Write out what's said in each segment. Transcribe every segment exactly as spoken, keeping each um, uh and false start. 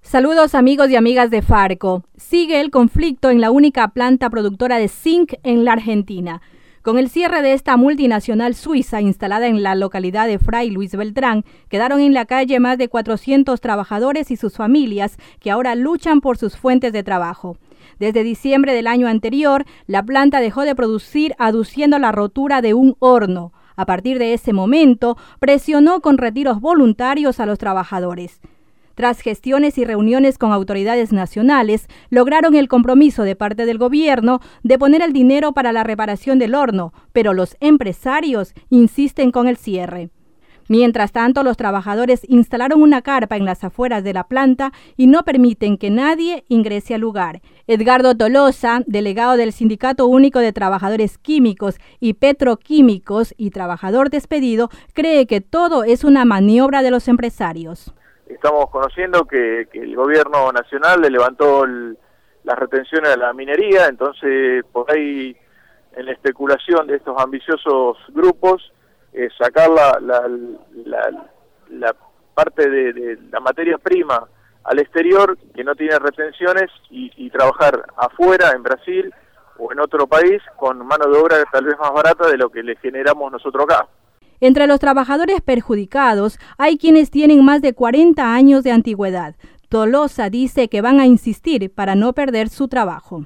Saludos amigos y amigas de Farco. Sigue el conflicto en la única planta productora de zinc en la Argentina. Con el cierre de esta multinacional suiza instalada en la localidad de Fray Luis Beltrán, quedaron en la calle más de cuatrocientos trabajadores y sus familias que ahora luchan por sus fuentes de trabajo. Desde diciembre del año anterior, la planta dejó de producir aduciendo la rotura de un horno. A partir de ese momento, presionó con retiros voluntarios a los trabajadores. Tras gestiones y reuniones con autoridades nacionales, lograron el compromiso de parte del gobierno de poner el dinero para la reparación del horno, pero los empresarios insisten con el cierre. Mientras tanto, los trabajadores instalaron una carpa en las afueras de la planta y no permiten que nadie ingrese al lugar. Edgardo Tolosa, delegado del Sindicato Único de Trabajadores Químicos y Petroquímicos y trabajador despedido, cree que todo es una maniobra de los empresarios. Estamos conociendo que, que el gobierno nacional le levantó el, las retenciones a la minería, entonces por ahí en la especulación de estos ambiciosos grupos, eh, sacar la, la, la, la parte de, de la materia prima al exterior que no tiene retenciones y, y trabajar afuera, en Brasil o en otro país, con mano de obra tal vez más barata de lo que le generamos nosotros acá. Entre los trabajadores perjudicados hay quienes tienen más de cuarenta años de antigüedad. Tolosa dice que van a insistir para no perder su trabajo.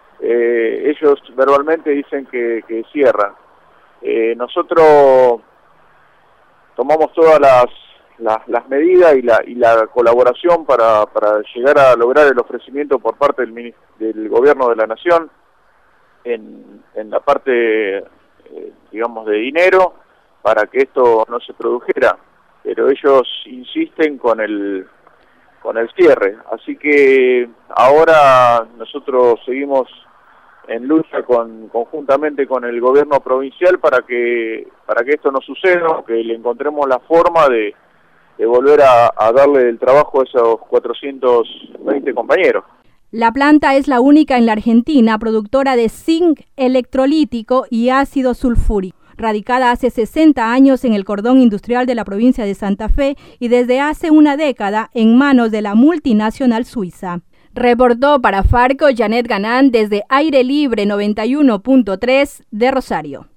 Eh, ellos verbalmente dicen que, que cierran. Eh, nosotros tomamos todas las, las, las medidas y la, y la colaboración para, para llegar a lograr el ofrecimiento por parte del, del gobierno de la nación en, en la parte, eh, digamos, de dinero, para que esto no se produjera, pero ellos insisten con el con el cierre, así que ahora nosotros seguimos en lucha con, conjuntamente con el gobierno provincial para que para que esto no suceda, que le encontremos la forma de, de volver a, a darle el trabajo a esos cuatrocientos veinte compañeros. La planta es la única en la Argentina productora de zinc electrolítico y ácido sulfúrico, radicada hace sesenta años en el cordón industrial de la provincia de Santa Fe y desde hace una década en manos de la multinacional suiza. Reportó para Farco Janet Ganán desde Aire Libre noventa y uno punto tres de Rosario.